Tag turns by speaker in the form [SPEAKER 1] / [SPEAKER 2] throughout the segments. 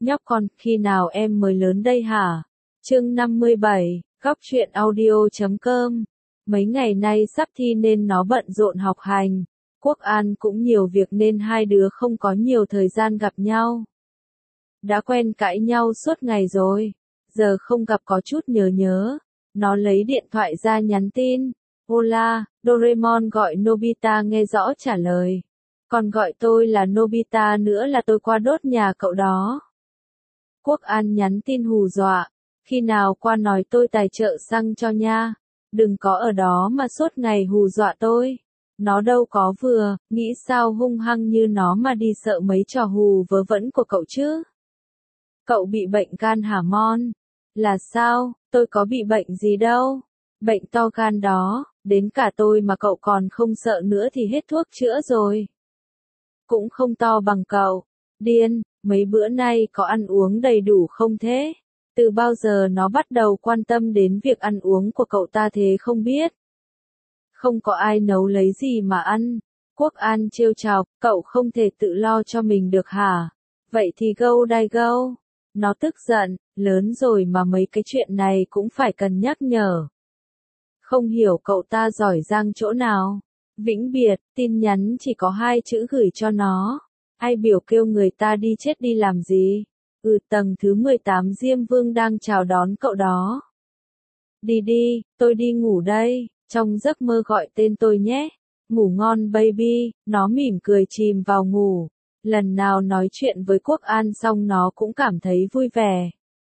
[SPEAKER 1] Nhóc con, khi nào em mới lớn đây hả? Chương 57, Góc truyện audio.com. Mấy ngày nay sắp thi nên nó bận rộn học hành. Quốc An cũng nhiều việc nên hai đứa không có nhiều thời gian gặp nhau. Đã quen cãi nhau suốt ngày rồi. Giờ không gặp có chút nhớ. Nó lấy điện thoại ra nhắn tin. Hola, Doraemon gọi Nobita nghe rõ trả lời. Còn gọi tôi là Nobita nữa là tôi qua đốt nhà cậu đó. Quốc An nhắn tin hù dọa. Khi nào qua nói tôi tài trợ xăng cho nha. Đừng có ở đó mà suốt ngày hù dọa tôi. Nó đâu có vừa, nghĩ sao hung hăng như nó mà đi sợ mấy trò hù vớ vẩn của cậu chứ. Cậu bị bệnh gan hả Mon? Là sao, tôi có bị bệnh gì đâu. Bệnh to gan đó, đến cả tôi mà cậu còn không sợ nữa thì hết thuốc chữa rồi. Cũng không to bằng cậu. Điên, mấy bữa nay có ăn uống đầy đủ không thế? Từ bao giờ nó bắt đầu quan tâm đến việc ăn uống của cậu ta thế không biết? Không có ai nấu lấy gì mà ăn. Quốc An trêu chọc, cậu không thể tự lo cho mình được hả? Vậy thì go die go. Nó tức giận, lớn rồi mà mấy cái chuyện này cũng phải cần nhắc nhở. Không hiểu cậu ta giỏi giang chỗ nào. Vĩnh biệt, tin nhắn chỉ có 2 chữ gửi cho nó. Ai biểu kêu người ta đi chết đi làm gì? Tầng thứ 18 Diêm Vương đang chào đón cậu đó. Đi đi, tôi đi ngủ đây, trong giấc mơ gọi tên tôi nhé. Ngủ ngon baby, nó mỉm cười chìm vào ngủ. Lần nào nói chuyện với Quốc An xong nó cũng cảm thấy vui vẻ.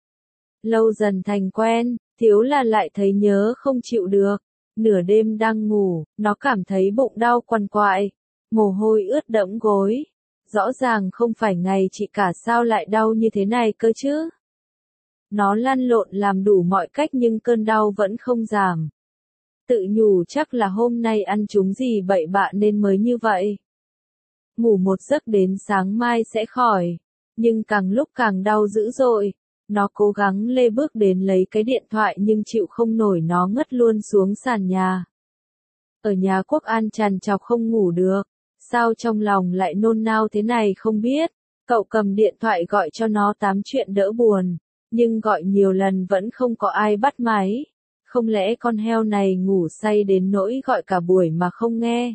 [SPEAKER 1] Lâu dần thành quen, thiếu là lại thấy nhớ không chịu được. Nửa đêm đang ngủ, nó cảm thấy bụng đau quằn quại. Mồ hôi ướt đẫm gối. Rõ ràng không phải ngày chị cả sao lại đau như thế này cơ chứ. Nó lăn lộn làm đủ mọi cách nhưng cơn đau vẫn không giảm. Tự nhủ chắc là hôm nay ăn trúng gì bậy bạ nên mới như vậy. Ngủ một giấc đến sáng mai sẽ khỏi. Nhưng càng lúc càng đau dữ dội. Nó cố gắng lê bước đến lấy cái điện thoại nhưng chịu không nổi nó ngất luôn xuống sàn nhà. Ở nhà Quốc An trằn trọc không ngủ được. Sao trong lòng lại nôn nao thế này không biết. Cậu cầm điện thoại gọi cho nó tám chuyện đỡ buồn. Nhưng gọi nhiều lần vẫn không có ai bắt máy. Không lẽ con heo này ngủ say đến nỗi gọi cả buổi mà không nghe.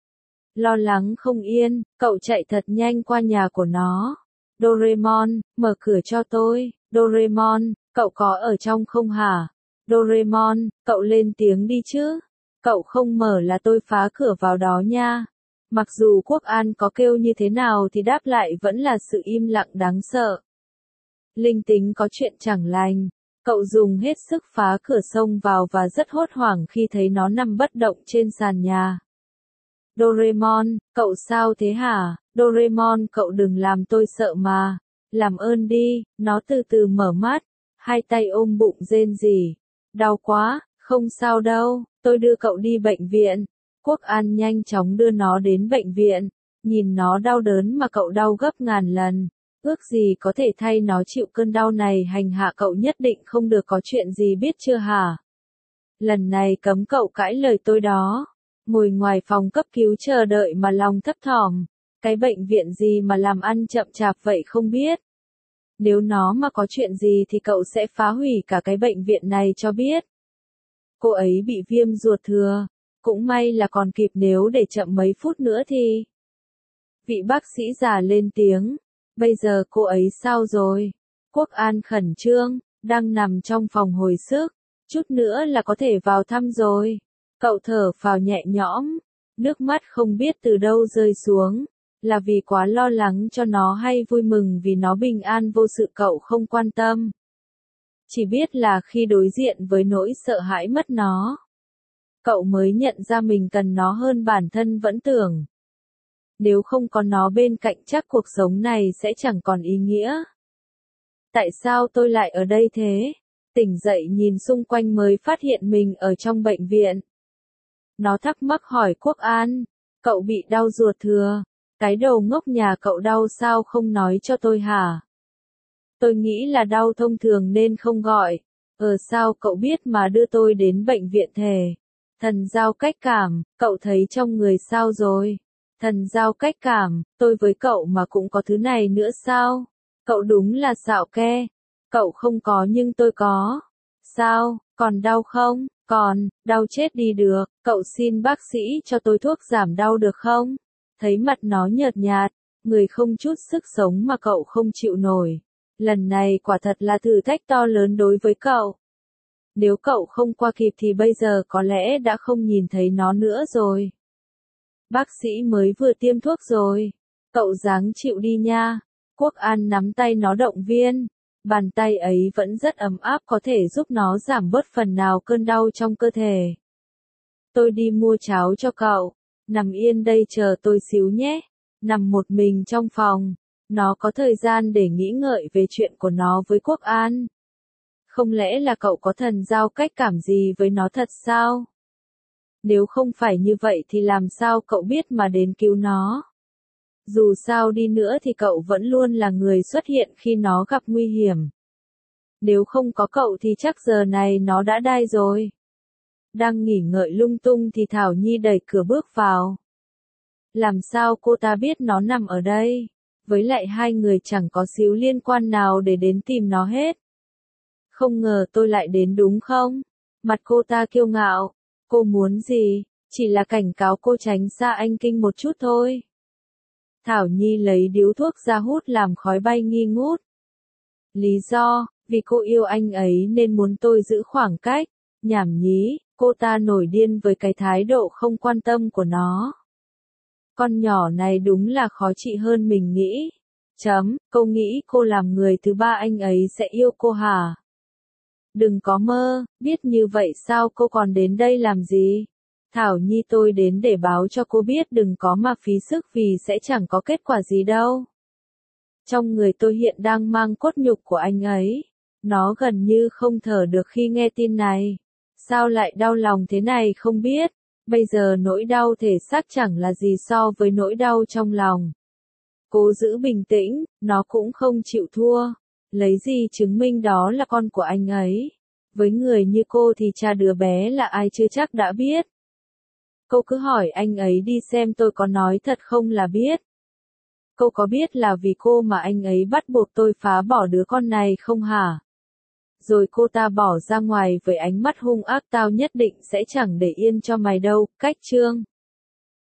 [SPEAKER 1] Lo lắng không yên, cậu chạy thật nhanh qua nhà của nó. Doraemon, mở cửa cho tôi. Doraemon, cậu có ở trong không hả? Doraemon, cậu lên tiếng đi chứ. Cậu không mở là tôi phá cửa vào đó nha. Mặc dù Quốc An có kêu như thế nào thì đáp lại vẫn là sự im lặng đáng sợ. Linh tính có chuyện chẳng lành. Cậu dùng hết sức phá cửa xông vào và rất hốt hoảng khi thấy nó nằm bất động trên sàn nhà. Doraemon, cậu sao thế hả? Doraemon, cậu đừng làm tôi sợ mà. Làm ơn đi, nó từ từ mở mắt. Hai tay ôm bụng rên rỉ. Đau quá, không sao đâu, tôi đưa cậu đi bệnh viện. Quốc An nhanh chóng đưa nó đến bệnh viện. Nhìn nó đau đớn mà cậu đau gấp ngàn lần. Ước gì có thể thay nó chịu cơn đau này hành hạ cậu nhất định không được có chuyện gì biết chưa hả? Lần này cấm cậu cãi lời tôi đó. Ngồi ngoài phòng cấp cứu chờ đợi mà lòng thấp thỏm. Cái bệnh viện gì mà làm ăn chậm chạp vậy không biết. Nếu nó mà có chuyện gì thì cậu sẽ phá hủy cả cái bệnh viện này cho biết. Cô ấy bị viêm ruột thừa. Cũng may là còn kịp nếu để chậm mấy phút nữa thì. Vị bác sĩ già lên tiếng. Bây giờ cô ấy sao rồi? Quốc An khẩn trương, đang nằm trong phòng hồi sức. Chút nữa là có thể vào thăm rồi. Cậu thở phào nhẹ nhõm. Nước mắt không biết từ đâu rơi xuống. Là vì quá lo lắng cho nó hay vui mừng vì nó bình an vô sự cậu không quan tâm. Chỉ biết là khi đối diện với nỗi sợ hãi mất nó. Cậu mới nhận ra mình cần nó hơn bản thân vẫn tưởng. Nếu không có nó bên cạnh chắc cuộc sống này sẽ chẳng còn ý nghĩa. Tại sao tôi lại ở đây thế? Tỉnh dậy nhìn xung quanh mới phát hiện mình ở trong bệnh viện. Nó thắc mắc hỏi Quốc An. Cậu bị đau ruột thừa. Cái đầu ngốc nhà cậu đau sao không nói cho tôi hả? Tôi nghĩ là đau thông thường nên không gọi. Sao cậu biết mà đưa tôi đến bệnh viện thề? Thần giao cách cảm, cậu thấy trong người sao rồi? Thần giao cách cảm, tôi với cậu mà cũng có thứ này nữa sao? Cậu đúng là xạo ke. Cậu không có nhưng tôi có. Sao, còn đau không? Còn, đau chết đi được. Cậu xin bác sĩ cho tôi thuốc giảm đau được không? Thấy mặt nó nhợt nhạt, người không chút sức sống mà cậu không chịu nổi. Lần này quả thật là thử thách to lớn đối với cậu. Nếu cậu không qua kịp thì bây giờ có lẽ đã không nhìn thấy nó nữa rồi. Bác sĩ mới vừa tiêm thuốc rồi. Cậu ráng chịu đi nha. Quốc An nắm tay nó động viên. Bàn tay ấy vẫn rất ấm áp có thể giúp nó giảm bớt phần nào cơn đau trong cơ thể. Tôi đi mua cháo cho cậu. Nằm yên đây chờ tôi xíu nhé. Nằm một mình trong phòng. Nó có thời gian để nghĩ ngợi về chuyện của nó với Quốc An. Không lẽ là cậu có thần giao cách cảm gì với nó thật sao? Nếu không phải như vậy thì làm sao cậu biết mà đến cứu nó? Dù sao đi nữa thì cậu vẫn luôn là người xuất hiện khi nó gặp nguy hiểm. Nếu không có cậu thì chắc giờ này nó đã đai rồi. Đang nghỉ ngợi lung tung thì Thảo Nhi đẩy cửa bước vào. Làm sao cô ta biết nó nằm ở đây? Với lại hai người chẳng có xíu liên quan nào để đến tìm nó hết. Không ngờ tôi lại đến đúng không? Mặt cô ta kiêu ngạo. Cô muốn gì? Chỉ là cảnh cáo cô tránh xa anh Kinh một chút thôi. Thảo Nhi lấy điếu thuốc ra hút làm khói bay nghi ngút. Lý do, vì cô yêu anh ấy nên muốn tôi giữ khoảng cách. Nhảm nhí, cô ta nổi điên với cái thái độ không quan tâm của nó. Con nhỏ này đúng là khó trị hơn mình nghĩ. Cô nghĩ cô làm người thứ ba anh ấy sẽ yêu cô hả? Đừng có mơ, biết như vậy sao cô còn đến đây làm gì? Thảo Nhi tôi đến để báo cho cô biết đừng có mà phí sức vì sẽ chẳng có kết quả gì đâu. Trong người tôi hiện đang mang cốt nhục của anh ấy. Nó gần như không thở được khi nghe tin này. Sao lại đau lòng thế này không biết. Bây giờ nỗi đau thể xác chẳng là gì so với nỗi đau trong lòng. Cố giữ bình tĩnh, nó cũng không chịu thua. Lấy gì chứng minh đó là con của anh ấy. Với người như cô thì cha đứa bé là ai chưa chắc đã biết. Cô cứ hỏi anh ấy đi xem tôi có nói thật không là biết. Cô có biết là vì cô mà anh ấy bắt buộc tôi phá bỏ đứa con này không hả? Rồi cô ta bỏ ra ngoài với ánh mắt hung ác, tao nhất định sẽ chẳng để yên cho mày đâu. Cách chương